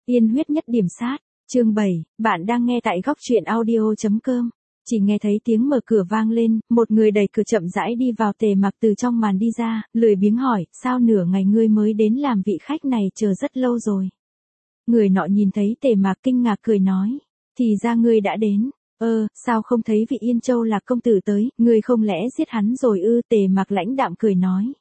Yên huyết nhất điểm sát, chương 7, bạn đang nghe tại góc truyện audio.com. Chỉ nghe thấy tiếng mở cửa vang lên, một người đẩy cửa chậm rãi đi vào. Tề Mặc từ trong màn đi ra, lười biếng hỏi, sao nửa ngày ngươi mới đến làm, vị khách này chờ rất lâu rồi. Người nọ nhìn thấy Tề Mặc kinh ngạc cười nói, thì ra ngươi đã đến, sao không thấy vị Yên Châu Lạc công tử tới, ngươi không lẽ giết hắn rồi ư? Tề Mặc lãnh đạm cười nói,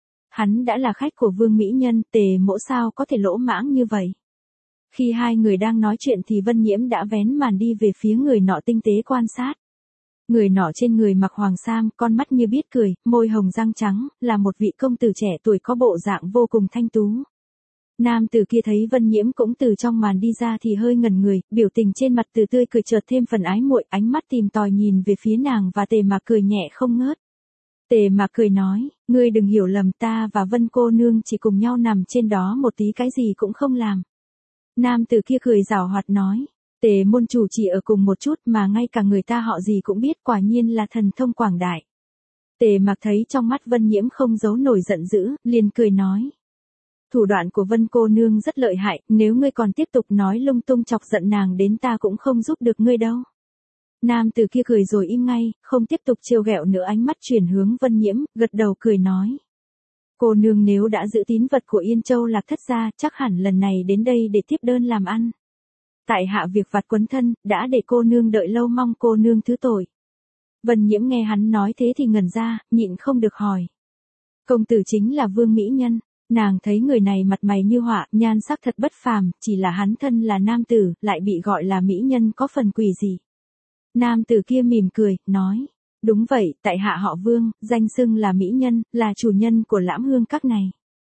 hắn đã là khách của Vương Mỹ Nhân, Tề mỗ sao có thể lỗ mãng như vậy. Khi hai người đang nói chuyện thì Vân Nhiễm đã vén màn đi về phía người nọ tinh tế quan sát. Người nọ trên người mặc hoàng sam, con mắt như biết cười, môi hồng răng trắng, là một vị công tử trẻ tuổi có bộ dạng vô cùng thanh tú. Nam tử kia thấy Vân Nhiễm cũng từ trong màn đi ra thì hơi ngẩn người, biểu tình trên mặt từ tươi cười chợt thêm phần ái muội, ánh mắt tìm tòi nhìn về phía nàng và Tề Mặc cười nhẹ không ngớt. Tề Mặc cười nói, ngươi đừng hiểu lầm, ta và Vân cô nương chỉ cùng nhau nằm trên đó một tí, cái gì cũng không làm. Nam tử kia cười giảo hoạt nói, Tề môn chủ chỉ ở cùng một chút mà ngay cả người ta họ gì cũng biết, quả nhiên là thần thông quảng đại. Tề Mặc thấy trong mắt Vân Nhiễm không giấu nổi giận dữ, liền cười nói, thủ đoạn của Vân cô nương rất lợi hại, nếu ngươi còn tiếp tục nói lung tung chọc giận nàng đến ta cũng không giúp được ngươi đâu. Nam tử kia cười rồi im ngay, không tiếp tục trêu ghẹo nữa, ánh mắt chuyển hướng Vân Nhiễm, gật đầu cười nói, cô nương nếu đã giữ tín vật của Yên Châu Lạc thất gia, chắc hẳn lần này đến đây để tiếp đơn làm ăn. Tại hạ việc vặt quấn thân, đã để cô nương đợi lâu, mong cô nương thứ tội. Vân Nhiễm nghe hắn nói thế thì ngẩn ra, nhịn không được hỏi, công tử chính là Vương Mỹ Nhân? Nàng thấy người này mặt mày như họa, nhan sắc thật bất phàm, chỉ là hắn thân là nam tử, lại bị gọi là mỹ nhân, có phần quỷ gì. Nam tử kia mỉm cười, nói, đúng vậy, tại hạ họ Vương, danh xưng là mỹ nhân, là chủ nhân của Lãm Hương Các này.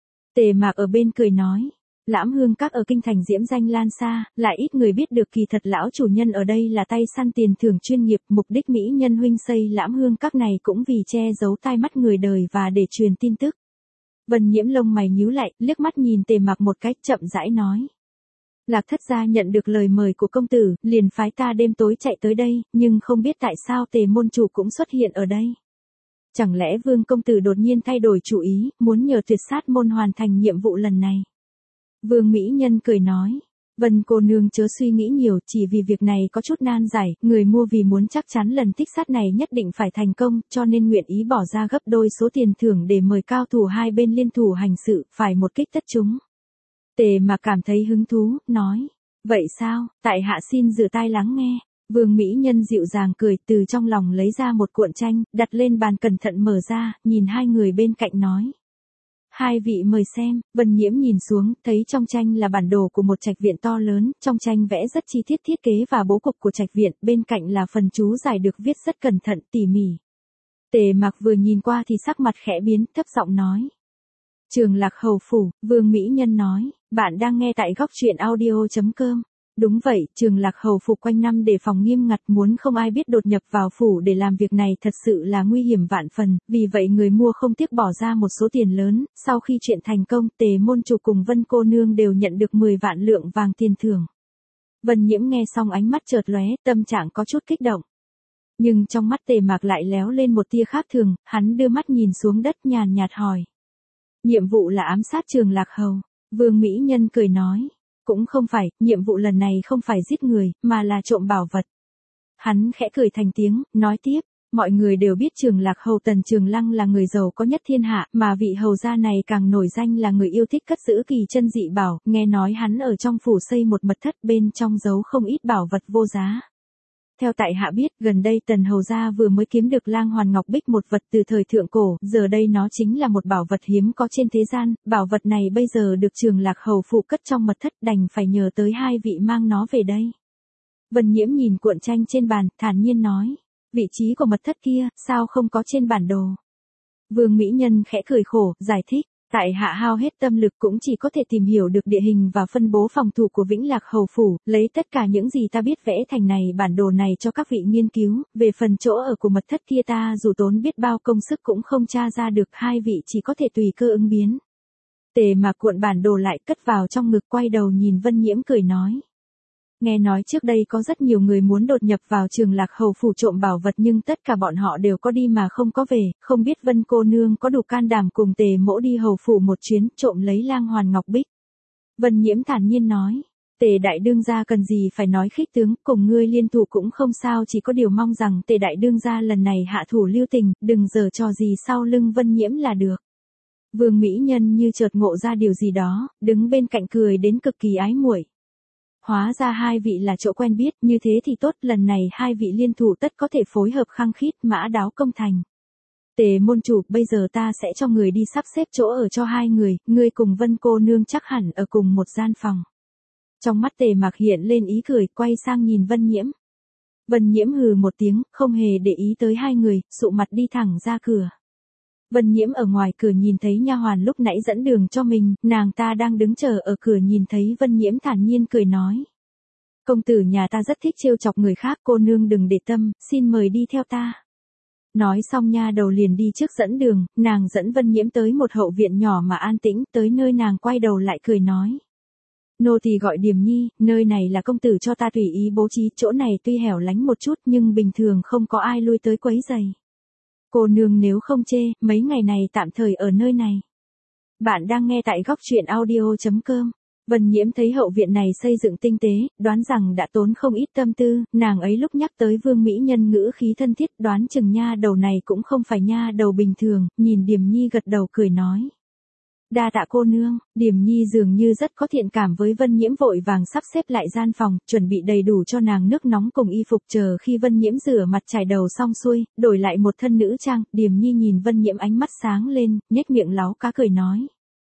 Tề Mặc ở bên cười nói, Lãm Hương Các ở kinh thành diễm danh lan xa, lại ít người biết được, kỳ thật lão chủ nhân ở đây là tay săn tiền thưởng chuyên nghiệp, mục đích mỹ nhân huynh xây Lãm Hương Các này cũng vì che giấu tai mắt người đời và để truyền tin tức. Vân Nhiễm lông mày nhíu lại, liếc mắt nhìn Tề Mặc một cách, chậm rãi nói, Lạc thất gia nhận được lời mời của công tử, liền phái ta đêm tối chạy tới đây, nhưng không biết tại sao Tề môn chủ cũng xuất hiện ở đây. Chẳng lẽ Vương công tử đột nhiên thay đổi chủ ý, muốn nhờ Tuyệt Sát môn hoàn thành nhiệm vụ lần này? Vương Mỹ Nhân cười nói, Vân cô nương chớ suy nghĩ nhiều, chỉ vì việc này có chút nan giải, người mua vì muốn chắc chắn lần thích sát này nhất định phải thành công, cho nên nguyện ý bỏ ra gấp đôi số tiền thưởng để mời cao thủ hai bên liên thủ hành sự, phải một kích tất chúng. Tề Mặc cảm thấy hứng thú, nói, vậy sao, tại hạ xin rửa tai lắng nghe. Vương Mỹ Nhân dịu dàng cười, từ trong lòng lấy ra một cuộn tranh, đặt lên bàn cẩn thận mở ra, nhìn hai người bên cạnh nói, hai vị mời xem. Vân Nhiễm nhìn xuống, thấy trong tranh là bản đồ của một trạch viện to lớn, trong tranh vẽ rất chi tiết thiết kế và bố cục của trạch viện, bên cạnh là phần chú giải được viết rất cẩn thận, tỉ mỉ. Tề Mặc vừa nhìn qua thì sắc mặt khẽ biến, thấp giọng nói, Trường Lạc hầu phủ. Vương Mỹ Nhân nói, bạn đang nghe tại góc truyện audio.com. Đúng vậy, Trường Lạc hầu phủ quanh năm đề phòng nghiêm ngặt, muốn không ai biết đột nhập vào phủ để làm việc này thật sự là nguy hiểm vạn phần, vì vậy người mua không tiếc bỏ ra một số tiền lớn. Sau khi chuyện thành công, Tề môn chủ cùng Vân cô nương đều nhận được 10 vạn lượng vàng tiền thưởng. Vân Nhiễm nghe xong ánh mắt chợt lóe, tâm trạng có chút kích động. Nhưng trong mắt Tề Mặc lại léo lên một tia khác thường, hắn đưa mắt nhìn xuống đất, nhàn nhạt hỏi, nhiệm vụ là ám sát Trường Lạc hầu? Vương Mỹ Nhân cười nói, cũng không phải, nhiệm vụ lần này không phải giết người, mà là trộm bảo vật. Hắn khẽ cười thành tiếng, nói tiếp, mọi người đều biết Trường Lạc hầu Tần Trường Lăng là người giàu có nhất thiên hạ, mà vị hầu gia này càng nổi danh là người yêu thích cất giữ kỳ chân dị bảo, nghe nói hắn ở trong phủ xây một mật thất, bên trong giấu không ít bảo vật vô giá. Theo tại hạ biết, gần đây Tần hầu gia vừa mới kiếm được Lang Hoàn Ngọc Bích, một vật từ thời thượng cổ, giờ đây nó chính là một bảo vật hiếm có trên thế gian, bảo vật này bây giờ được Trường Lạc hầu phủ cất trong mật thất, đành phải nhờ tới hai vị mang nó về đây. Vân Nhiễm nhìn cuộn tranh trên bàn, thản nhiên nói, vị trí của mật thất kia, sao không có trên bản đồ? Vương Mỹ Nhân khẽ cười khổ, giải thích, tại hạ hao hết tâm lực cũng chỉ có thể tìm hiểu được địa hình và phân bố phòng thủ của Vĩnh Lạc hầu phủ, lấy tất cả những gì ta biết vẽ thành này bản đồ này cho các vị nghiên cứu, về phần chỗ ở của mật thất kia ta dù tốn biết bao công sức cũng không tra ra được, hai vị chỉ có thể tùy cơ ứng biến. Tề Mặc cuộn bản đồ lại cất vào trong ngực, quay đầu nhìn Vân Nhiễm cười nói, nghe nói trước đây có rất nhiều người muốn đột nhập vào Trường Lạc hầu phủ trộm bảo vật, nhưng tất cả bọn họ đều có đi mà không có về, không biết Vân cô nương có đủ can đảm cùng Tề mỗ đi hầu phủ một chuyến, trộm lấy Lang Hoàn Ngọc Bích. Vân Nhiễm thản nhiên nói, Tề đại đương gia cần gì phải nói khích tướng, cùng ngươi liên thủ cũng không sao, chỉ có điều mong rằng Tề đại đương gia lần này hạ thủ lưu tình, đừng giở trò gì sau lưng Vân Nhiễm là được. Vương mỹ nhân như chợt ngộ ra điều gì đó, đứng bên cạnh cười đến cực kỳ ái muội. Hóa ra hai vị là chỗ quen biết, như thế thì tốt, lần này hai vị liên thủ tất có thể phối hợp khăng khít, mã đáo công thành. Tề môn chủ, bây giờ ta sẽ cho người đi sắp xếp chỗ ở cho hai người, ngươi cùng Vân cô nương chắc hẳn ở cùng một gian phòng. Trong mắt Tề Mặc hiện lên ý cười, quay sang nhìn Vân Nhiễm. Vân Nhiễm hừ một tiếng, không hề để ý tới hai người, sụ mặt đi thẳng ra cửa. Vân Nhiễm ở ngoài cửa nhìn thấy nha hoàn lúc nãy dẫn đường cho mình, nàng ta đang đứng chờ ở cửa nhìn thấy Vân Nhiễm thản nhiên cười nói. Công tử nhà ta rất thích trêu chọc người khác, cô nương đừng để tâm, xin mời đi theo ta. Nói xong nha đầu liền đi trước dẫn đường, nàng dẫn Vân Nhiễm tới một hậu viện nhỏ mà an tĩnh, tới nơi nàng quay đầu lại cười nói. Nô tỳ gọi Điềm Nhi, nơi này là công tử cho ta tùy ý bố trí, chỗ này tuy hẻo lánh một chút nhưng bình thường không có ai lui tới quấy rầy. Cô nương nếu không chê, mấy ngày này tạm thời ở nơi này. Bạn đang nghe tại góc truyện audio.com. Vân Nhiễm thấy hậu viện này xây dựng tinh tế, đoán rằng đã tốn không ít tâm tư, nàng ấy lúc nhắc tới Vương mỹ nhân ngữ khí thân thiết, đoán chừng nha đầu này cũng không phải nha đầu bình thường, nhìn Điềm Nhi gật đầu cười nói. Đa tạ cô nương. Điềm Nhi dường như rất có thiện cảm với Vân Nhiễm, vội vàng sắp xếp lại gian phòng, chuẩn bị đầy đủ cho nàng nước nóng cùng y phục, chờ khi Vân Nhiễm rửa mặt chải đầu xong xuôi, đổi lại một thân nữ trang, Điềm Nhi nhìn Vân Nhiễm ánh mắt sáng lên, nhếch miệng láo cá cười nói.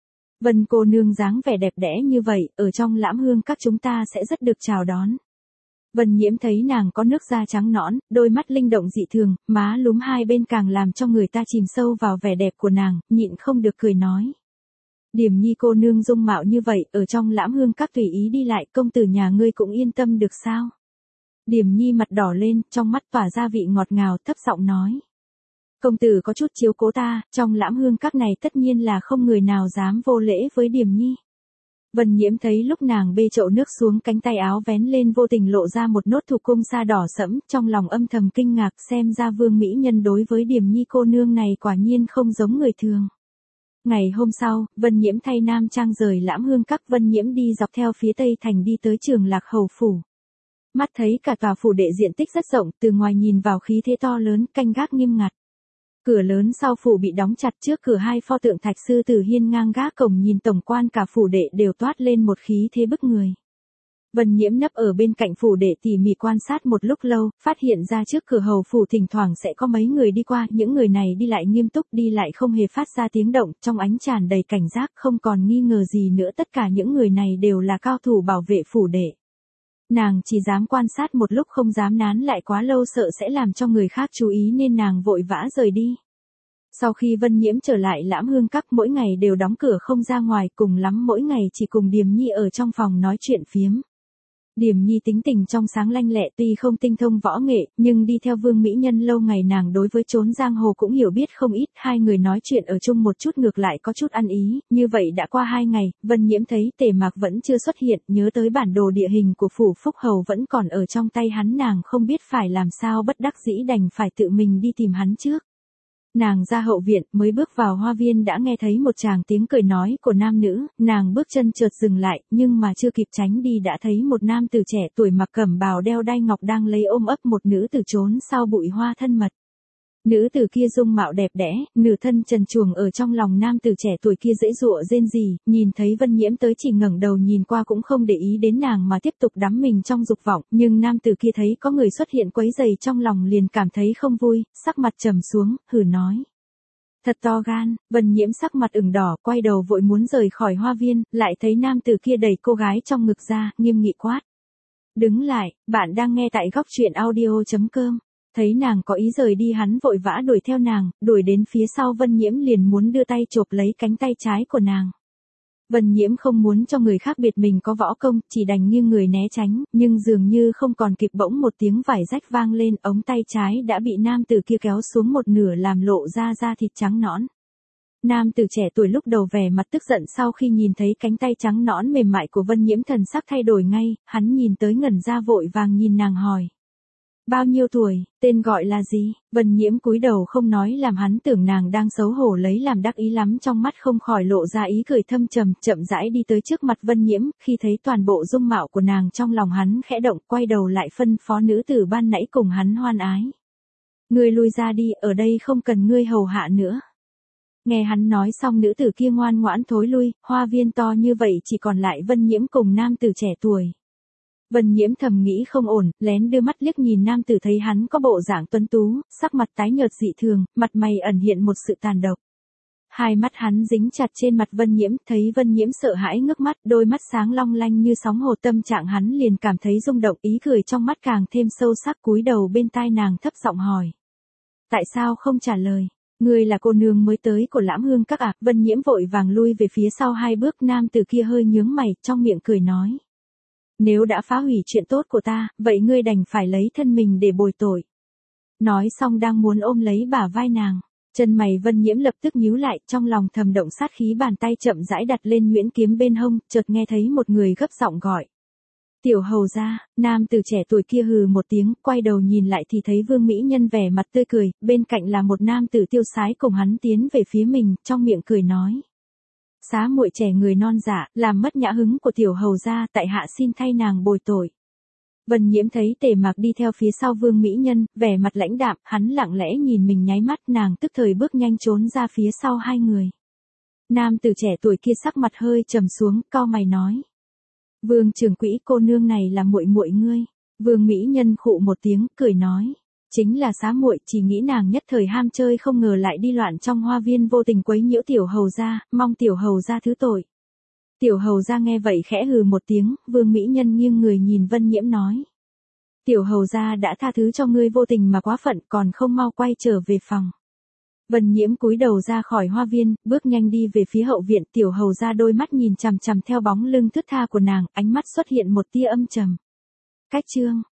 Vân cô nương dáng vẻ đẹp đẽ như vậy, ở trong Lãm Hương các chúng ta sẽ rất được chào đón. Vân Nhiễm thấy nàng có nước da trắng nõn, đôi mắt linh động dị thường, má lúm hai bên càng làm cho người ta chìm sâu vào vẻ đẹp của nàng, nhịn không được cười nói. Điềm Nhi cô nương dung mạo như vậy, ở trong Lãm Hương các tùy ý đi lại, công tử nhà ngươi cũng yên tâm được sao? Điềm Nhi mặt đỏ lên, trong mắt tỏa ra vị ngọt ngào, thấp giọng nói. Công tử có chút chiếu cố ta, trong Lãm Hương các này tất nhiên là không người nào dám vô lễ với Điềm Nhi. Vân Nhiễm thấy lúc nàng bê chậu nước xuống, cánh tay áo vén lên vô tình lộ ra một nốt thục cung sa đỏ sẫm, trong lòng âm thầm kinh ngạc, xem ra Vương mỹ nhân đối với Điềm Nhi cô nương này quả nhiên không giống người thường. Ngày hôm sau, Vân Nhiễm thay nam trang rời Lãm Hương các, Vân Nhiễm đi dọc theo phía tây thành đi tới Trường Lạc Hầu phủ. Mắt thấy cả tòa phủ đệ diện tích rất rộng, từ ngoài nhìn vào khí thế to lớn, canh gác nghiêm ngặt. Cửa lớn sau phủ bị đóng chặt, trước cửa hai pho tượng thạch sư tử hiên ngang gác cổng, nhìn tổng quan cả phủ đệ đều toát lên một khí thế bức người. Vân Nhiễm nấp ở bên cạnh phủ đệ tỉ mỉ quan sát một lúc lâu, phát hiện ra trước cửa hầu phủ thỉnh thoảng sẽ có mấy người đi qua, những người này đi lại nghiêm túc, đi lại không hề phát ra tiếng động, trong ánh tràn đầy cảnh giác, không còn nghi ngờ gì nữa, tất cả những người này đều là cao thủ bảo vệ phủ đệ. Nàng chỉ dám quan sát một lúc, không dám nán lại quá lâu, sợ sẽ làm cho người khác chú ý nên nàng vội vã rời đi. Sau khi Vân Nhiễm trở lại Lãm Hương các, mỗi ngày đều đóng cửa không ra ngoài, cùng lắm mỗi ngày chỉ cùng Điềm Nhi ở trong phòng nói chuyện phiếm. Điềm Nhi tính tình trong sáng lanh lẹ, tuy không tinh thông võ nghệ, nhưng đi theo Vương mỹ nhân lâu ngày, nàng đối với chốn giang hồ cũng hiểu biết không ít, hai người nói chuyện ở chung một chút ngược lại có chút ăn ý, như vậy đã qua 2 ngày, Vân Nhiễm thấy Tề Mặc vẫn chưa xuất hiện, nhớ tới bản đồ địa hình của phủ Phúc Hầu vẫn còn ở trong tay hắn, nàng không biết phải làm sao, bất đắc dĩ đành phải tự mình đi tìm hắn trước. Nàng ra hậu viện, mới bước vào hoa viên đã nghe thấy một tràng tiếng cười nói của nam nữ, nàng bước chân chợt dừng lại, nhưng mà chưa kịp tránh đi đã thấy một nam tử trẻ tuổi mặc cẩm bào đeo đai ngọc đang lấy ôm ấp một nữ tử trốn sau bụi hoa thân mật. Nữ tử kia dung mạo đẹp đẽ, nửa thân trần truồng, ở trong lòng nam tử trẻ tuổi kia dễ dụa rên rỉ, nhìn thấy Vân Nhiễm tới chỉ ngẩng đầu nhìn qua cũng không để ý đến nàng mà tiếp tục đắm mình trong dục vọng, nhưng nam tử kia thấy có người xuất hiện quấy rầy trong lòng liền cảm thấy không vui, sắc mặt trầm xuống, hừ nói. Thật to gan. Vân Nhiễm sắc mặt ửng đỏ, quay đầu vội muốn rời khỏi hoa viên, lại thấy nam tử kia đẩy cô gái trong ngực ra, nghiêm nghị quát. Đứng lại, bạn đang nghe tại góc truyện audio.com. Thấy nàng có ý rời đi, hắn vội vã đuổi theo nàng, đuổi đến phía sau Vân Nhiễm liền muốn đưa tay chộp lấy cánh tay trái của nàng. Vân Nhiễm không muốn cho người khác biết mình có võ công, chỉ đành nghiêng người né tránh, nhưng dường như không còn kịp, bỗng một tiếng vải rách vang lên, ống tay trái đã bị nam tử kia kéo xuống một nửa làm lộ ra da thịt trắng nõn. Nam tử trẻ tuổi lúc đầu vẻ mặt tức giận, sau khi nhìn thấy cánh tay trắng nõn mềm mại của Vân Nhiễm thần sắc thay đổi ngay, hắn nhìn tới ngẩn ra vội vàng nhìn nàng hỏi. Bao nhiêu tuổi, tên gọi là gì? Vân Nhiễm cúi đầu không nói làm hắn tưởng nàng đang xấu hổ lấy làm đắc ý lắm, trong mắt không khỏi lộ ra ý cười thâm trầm, chậm rãi đi tới trước mặt Vân Nhiễm, khi thấy toàn bộ dung mạo của nàng trong lòng hắn khẽ động, quay đầu lại phân phó nữ tử ban nãy cùng hắn hoan ái. Ngươi lui ra đi, ở đây không cần ngươi hầu hạ nữa. Nghe hắn nói xong nữ tử kia ngoan ngoãn thối lui, hoa viên to như vậy chỉ còn lại Vân Nhiễm cùng nam tử trẻ tuổi. Vân Nhiễm thầm nghĩ không ổn, lén đưa mắt liếc nhìn nam tử, thấy hắn có bộ dạng tuấn tú, sắc mặt tái nhợt dị thường, mặt mày ẩn hiện một sự tàn độc. Hai mắt hắn dính chặt trên mặt Vân Nhiễm, thấy Vân Nhiễm sợ hãi ngước mắt, đôi mắt sáng long lanh như sóng hồ, tâm trạng hắn liền cảm thấy rung động, ý cười trong mắt càng thêm sâu sắc, cúi đầu bên tai nàng thấp giọng hỏi. Tại sao không trả lời? Ngươi là cô nương mới tới của Lãm Hương các à? Vân Nhiễm vội vàng lui về phía sau hai bước, nam tử kia hơi nhướng mày, trong miệng cười nói. Nếu đã phá hủy chuyện tốt của ta, vậy ngươi đành phải lấy thân mình để bồi tội. Nói xong đang muốn ôm lấy bả vai nàng. Chân mày Vân Nhiễm lập tức nhíu lại, trong lòng thầm động sát khí, bàn tay chậm rãi đặt lên nhuyễn kiếm bên hông, chợt nghe thấy một người gấp giọng gọi. Tiểu hầu gia. Nam tử trẻ tuổi kia hừ một tiếng, quay đầu nhìn lại thì thấy Vương Mỹ Nhân vẻ mặt tươi cười, bên cạnh là một nam tử tiêu sái cùng hắn tiến về phía mình, trong miệng cười nói. Xá muội trẻ người non dạ, làm mất nhã hứng của tiểu hầu gia, tại hạ xin thay nàng bồi tội. Vân Nhiễm thấy Tề Mạc đi theo phía sau Vương Mỹ Nhân, vẻ mặt lãnh đạm, hắn lặng lẽ nhìn mình nháy mắt, nàng tức thời bước nhanh trốn ra phía sau hai người. Nam tử trẻ tuổi kia sắc mặt hơi trầm xuống, cau mày nói. Vương trưởng quỹ, cô nương này là muội muội ngươi. Vương Mỹ Nhân khụ một tiếng, cười nói. Chính là xá muội, chỉ nghĩ nàng nhất thời ham chơi không ngờ lại đi loạn trong hoa viên, vô tình quấy nhiễu tiểu hầu gia, mong tiểu hầu gia thứ tội. Tiểu hầu gia nghe vậy khẽ hừ một tiếng, Vương Mỹ Nhân nghiêng người nhìn Vân Nhiễm nói. Tiểu hầu gia đã tha thứ cho ngươi vô tình mà quá phận, còn không mau quay trở về phòng. Vân Nhiễm cúi đầu ra khỏi hoa viên, bước nhanh đi về phía hậu viện, tiểu hầu gia đôi mắt nhìn chằm chằm theo bóng lưng thướt tha của nàng, ánh mắt xuất hiện một tia âm trầm. Cách chương